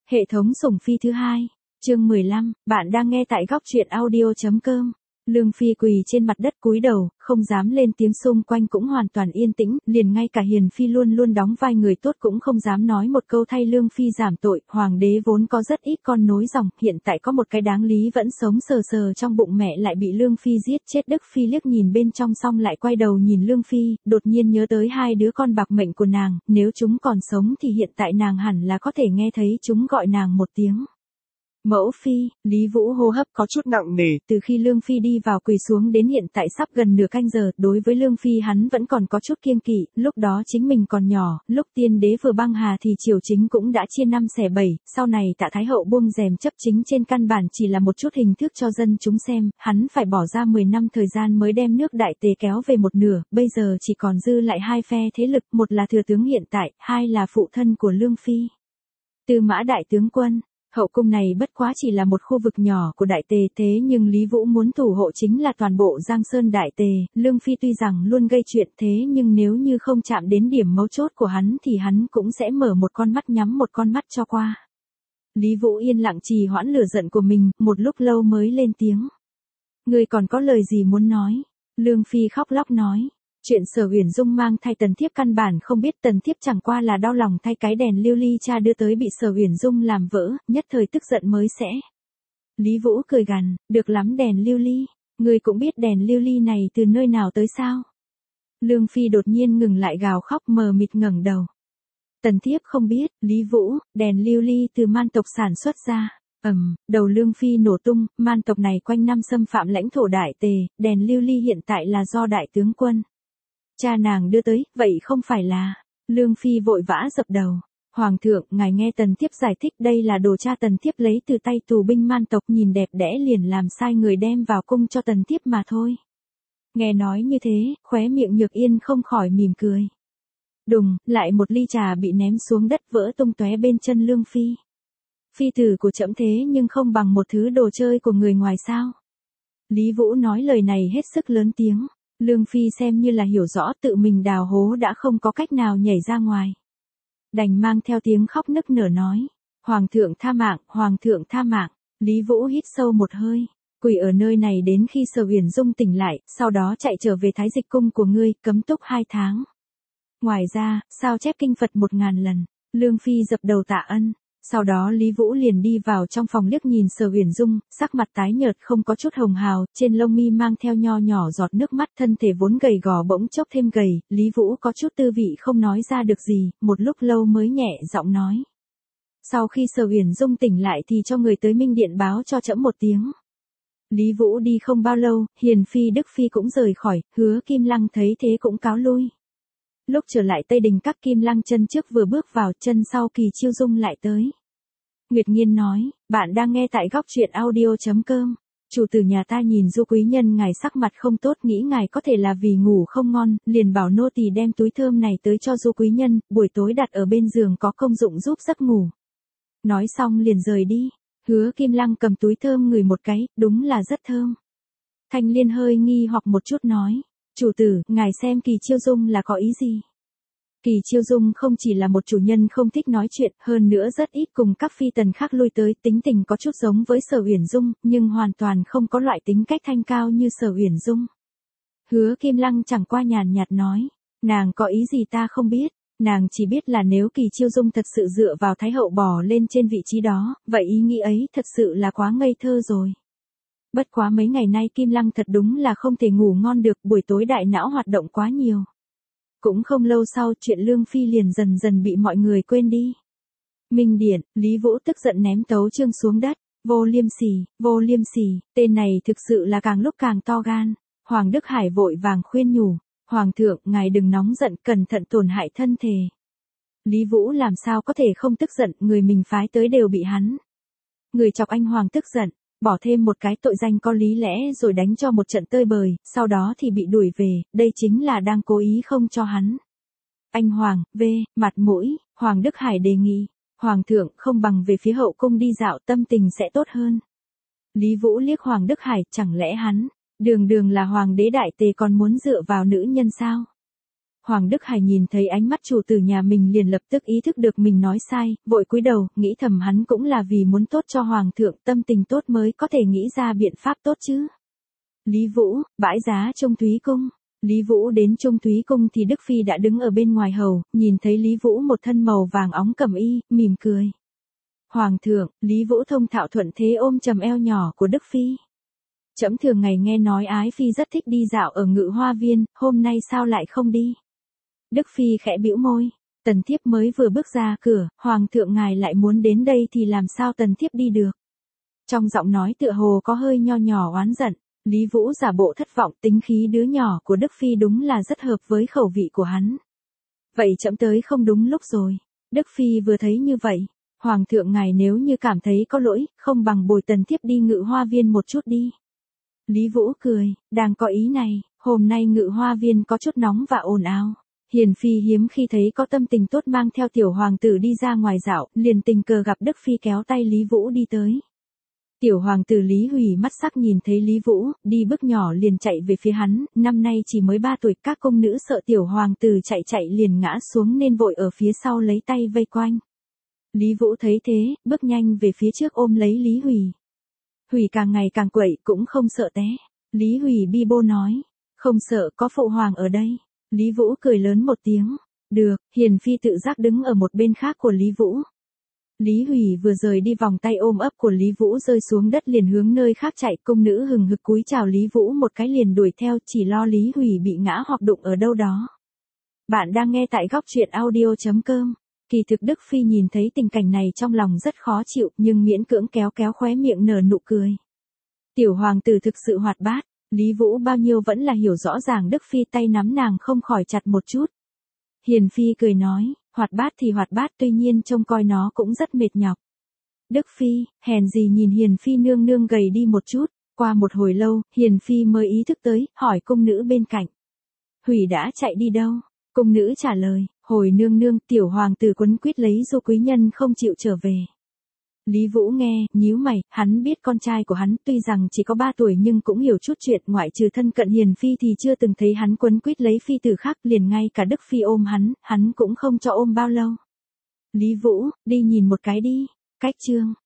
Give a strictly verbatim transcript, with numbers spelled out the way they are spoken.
Hệ thống sủng phi thứ hai, chương mười lăm, bạn đang nghe tại góc truyện audio.com. Lương Phi quỳ trên mặt đất cúi đầu, không dám lên tiếng, xung quanh cũng hoàn toàn yên tĩnh, liền ngay cả Hiền Phi luôn luôn đóng vai người tốt cũng không dám nói một câu thay Lương Phi giảm tội. Hoàng đế vốn có rất ít con nối dòng, hiện tại có một cái đáng lý vẫn sống sờ sờ trong bụng mẹ lại bị Lương Phi giết chết. Đức Phi liếc nhìn bên trong xong lại quay đầu nhìn Lương Phi, đột nhiên nhớ tới hai đứa con bạc mệnh của nàng, nếu chúng còn sống thì hiện tại nàng hẳn là có thể nghe thấy chúng gọi nàng một tiếng mẫu phi. Lý Vũ hô hấp có chút nặng nề, từ khi Lương Phi đi vào quỳ xuống đến hiện tại sắp gần nửa canh giờ. Đối với Lương Phi hắn vẫn còn có chút kiêng kỵ, lúc đó chính mình còn nhỏ, lúc tiên đế vừa băng hà thì triều chính cũng đã chia năm xẻ bảy, sau này Tạ Thái Hậu buông rèm chấp chính trên căn bản chỉ là một chút hình thức cho dân chúng xem, hắn phải bỏ ra mười năm thời gian mới đem nước Đại Tề kéo về một nửa, bây giờ chỉ còn dư lại hai phe thế lực, một là thừa tướng hiện tại, hai là phụ thân của Lương Phi, Tư Mã đại tướng quân. Hậu cung này bất quá chỉ là một khu vực nhỏ của Đại Tề, thế nhưng Lý Vũ muốn thủ hộ chính là toàn bộ Giang Sơn Đại Tề. Lương Phi tuy rằng luôn gây chuyện, thế nhưng nếu như không chạm đến điểm mấu chốt của hắn thì hắn cũng sẽ mở một con mắt nhắm một con mắt cho qua. Lý Vũ yên lặng trì hoãn lửa giận của mình, một lúc lâu mới lên tiếng. Ngươi còn có lời gì muốn nói? Lương Phi khóc lóc nói. Chuyện Sở Uyển Dung mang thai Tần thiếp căn bản không biết, Tần thiếp chẳng qua là đau lòng thay cái đèn lưu ly cha đưa tới bị Sở Uyển Dung làm vỡ, nhất thời tức giận mới sẽ. Lý Vũ cười gằn, được lắm đèn lưu ly, ngươi cũng biết đèn lưu ly này từ nơi nào tới sao? Lương Phi đột nhiên ngừng lại gào khóc, mờ mịt ngẩng đầu. Tần thiếp không biết. Lý Vũ, đèn lưu ly từ Man tộc sản xuất ra. Ầm, um, đầu Lương Phi nổ tung, Man tộc này quanh năm xâm phạm lãnh thổ Đại Tề, đèn lưu ly hiện tại là do đại tướng quân cha nàng đưa tới, vậy không phải là. Lương Phi vội vã dập đầu. Hoàng thượng, ngài nghe Tần thiếp giải thích, đây là đồ cha Tần thiếp lấy từ tay tù binh Man tộc, nhìn đẹp đẽ liền làm sai người đem vào cung cho Tần thiếp mà thôi. Nghe nói như thế, khóe miệng Nhược Yên không khỏi mỉm cười. Đùng, lại một ly trà bị ném xuống đất vỡ tung tóe bên chân Lương Phi. Phi tử của trẫm thế nhưng không bằng một thứ đồ chơi của người ngoài sao? Lý Vũ nói lời này hết sức lớn tiếng. Lương Phi xem như là hiểu rõ tự mình đào hố đã không có cách nào nhảy ra ngoài, đành mang theo tiếng khóc nức nở nói. Hoàng thượng tha mạng, Hoàng thượng tha mạng. Lý Vũ hít sâu một hơi. Quỳ ở nơi này đến khi Sở Uyển Dung tỉnh lại, sau đó chạy trở về Thái Dịch cung của ngươi, cấm túc hai tháng. Ngoài ra, sao chép kinh Phật một ngàn lần. Lương Phi dập đầu tạ ân. Sau đó Lý Vũ liền đi vào trong phòng liếc nhìn Sở Uyển Dung, sắc mặt tái nhợt không có chút hồng hào, trên lông mi mang theo nho nhỏ giọt nước mắt, thân thể vốn gầy gò bỗng chốc thêm gầy. Lý Vũ có chút tư vị không nói ra được gì, một lúc lâu mới nhẹ giọng nói. Sau khi Sở Uyển Dung tỉnh lại thì cho người tới Minh Điện báo cho trẫm một tiếng. Lý Vũ đi không bao lâu, Hiền Phi Đức Phi cũng rời khỏi, Hứa Kim Lăng thấy thế cũng cáo lui. Lúc trở lại Tây Đình, các Kim Lăng chân trước vừa bước vào, chân sau Kỳ Chiêu Dung lại tới. Nguyệt Nghiên nói, bạn đang nghe tại góc truyện audio.com. Chủ tử nhà ta nhìn Du quý nhân ngài sắc mặt không tốt, nghĩ ngài có thể là vì ngủ không ngon, liền bảo nô tỳ đem túi thơm này tới cho Du quý nhân, buổi tối đặt ở bên giường có công dụng giúp giấc ngủ. Nói xong liền rời đi. Hứa Kim Lăng cầm túi thơm ngửi một cái, đúng là rất thơm. Thanh Liên hơi nghi hoặc một chút nói. Chủ tử, ngài xem Kỳ Chiêu Dung là có ý gì? Kỳ Chiêu Dung không chỉ là một chủ nhân không thích nói chuyện, hơn nữa rất ít cùng các phi tần khác lui tới, tính tình có chút giống với Sở Uyển Dung, nhưng hoàn toàn không có loại tính cách thanh cao như Sở Uyển Dung. Hứa Kim Lăng chẳng qua nhàn nhạt nói, nàng có ý gì ta không biết, nàng chỉ biết là nếu Kỳ Chiêu Dung thật sự dựa vào Thái Hậu bò lên trên vị trí đó, vậy ý nghĩ ấy thật sự là quá ngây thơ rồi. Bất quá mấy ngày nay Kim Lăng thật đúng là không thể ngủ ngon được, buổi tối đại não hoạt động quá nhiều. Cũng không lâu sau, chuyện Lương Phi liền dần dần bị mọi người quên đi. Minh Điện, Lý Vũ tức giận ném tấu chương xuống đất. Vô liêm sỉ, vô liêm sỉ, tên này thực sự là càng lúc càng to gan. Hoàng Đức Hải vội vàng khuyên nhủ. Hoàng thượng, ngài đừng nóng giận, cẩn thận tổn hại thân thể. Lý Vũ làm sao có thể không tức giận, người mình phái tới đều bị hắn. Người chọc anh Hoàng tức giận. Bỏ thêm một cái tội danh có lý lẽ rồi đánh cho một trận tơi bời, sau đó thì bị đuổi về, đây chính là đang cố ý không cho hắn. Anh Hoàng, về, mặt mũi, Hoàng Đức Hải đề nghị, Hoàng thượng không bằng về phía hậu cung đi dạo, tâm tình sẽ tốt hơn. Lý Vũ liếc Hoàng Đức Hải, chẳng lẽ hắn, đường đường là Hoàng đế Đại Tề còn muốn dựa vào nữ nhân sao? Hoàng Đức Hải nhìn thấy ánh mắt chủ tử nhà mình liền lập tức ý thức được mình nói sai, vội cúi đầu, nghĩ thầm hắn cũng là vì muốn tốt cho Hoàng thượng, tâm tình tốt mới có thể nghĩ ra biện pháp tốt chứ. Lý Vũ, bãi giá Trung Thúy Cung. Lý Vũ đến Trung Thúy Cung thì Đức Phi đã đứng ở bên ngoài hầu, nhìn thấy Lý Vũ một thân màu vàng óng cẩm y, mỉm cười. Hoàng thượng, Lý Vũ thông thạo thuận thế ôm chầm eo nhỏ của Đức Phi. Trẫm thường ngày nghe nói Ái Phi rất thích đi dạo ở Ngự Hoa Viên, hôm nay sao lại không đi? Đức Phi khẽ bĩu môi, tần thiếp mới vừa bước ra cửa, Hoàng thượng ngài lại muốn đến đây thì làm sao tần thiếp đi được? Trong giọng nói tựa hồ có hơi nho nhỏ oán giận, Lý Vũ giả bộ thất vọng, tính khí đứa nhỏ của Đức Phi đúng là rất hợp với khẩu vị của hắn. Vậy trẫm tới không đúng lúc rồi. Đức Phi vừa thấy như vậy, Hoàng thượng ngài nếu như cảm thấy có lỗi, không bằng bồi tần thiếp đi Ngự Hoa Viên một chút đi. Lý Vũ cười, đang có ý này, hôm nay Ngự Hoa Viên có chút nóng và ồn ào. Hiền Phi hiếm khi thấy có tâm tình tốt mang theo tiểu hoàng tử đi ra ngoài dạo, liền tình cờ gặp Đức Phi kéo tay Lý Vũ đi tới. Tiểu hoàng tử Lý Hủy mắt sắc nhìn thấy Lý Vũ, đi bước nhỏ liền chạy về phía hắn, năm nay chỉ mới ba tuổi, các công nữ sợ tiểu hoàng tử chạy chạy liền ngã xuống nên vội ở phía sau lấy tay vây quanh. Lý Vũ thấy thế, bước nhanh về phía trước ôm lấy Lý Hủy. Hủy càng ngày càng quậy, cũng không sợ té. Lý Hủy bi bô nói, không sợ, có phụ hoàng ở đây. Lý Vũ cười lớn một tiếng, được. Hiền Phi tự giác đứng ở một bên khác của Lý Vũ. Lý Hủy vừa rời đi, vòng tay ôm ấp của Lý Vũ rơi xuống đất liền hướng nơi khác chạy, công nữ hừng hực cúi chào Lý Vũ một cái liền đuổi theo, chỉ lo Lý Hủy bị ngã hoặc đụng ở đâu đó. Bạn đang nghe tại góc truyện audio chấm com. Kỳ thực Đức Phi nhìn thấy tình cảnh này trong lòng rất khó chịu, nhưng miễn cưỡng kéo kéo khóe miệng nở nụ cười. Tiểu hoàng tử thực sự hoạt bát, Lý Vũ bao nhiêu vẫn là hiểu rõ ràng Đức Phi, tay nắm nàng không khỏi chặt một chút. Hiền Phi cười nói, hoạt bát thì hoạt bát, tuy nhiên trông coi nó cũng rất mệt nhọc. Đức Phi, hèn gì nhìn Hiền Phi nương nương gầy đi một chút, qua một hồi lâu, Hiền Phi mới ý thức tới, hỏi cung nữ bên cạnh. Hủy đã chạy đi đâu? Cung nữ trả lời, hồi nương nương, tiểu hoàng tử quấn quýt lấy Du quý nhân không chịu trở về. Lý Vũ nghe, nhíu mày, hắn biết con trai của hắn tuy rằng chỉ có ba tuổi nhưng cũng hiểu chút chuyện, ngoại trừ thân cận Hiền Phi thì chưa từng thấy hắn quấn quýt lấy phi tử khác, liền ngay cả Đức Phi ôm hắn, hắn cũng không cho ôm bao lâu. Lý Vũ, đi nhìn một cái đi. Cách chương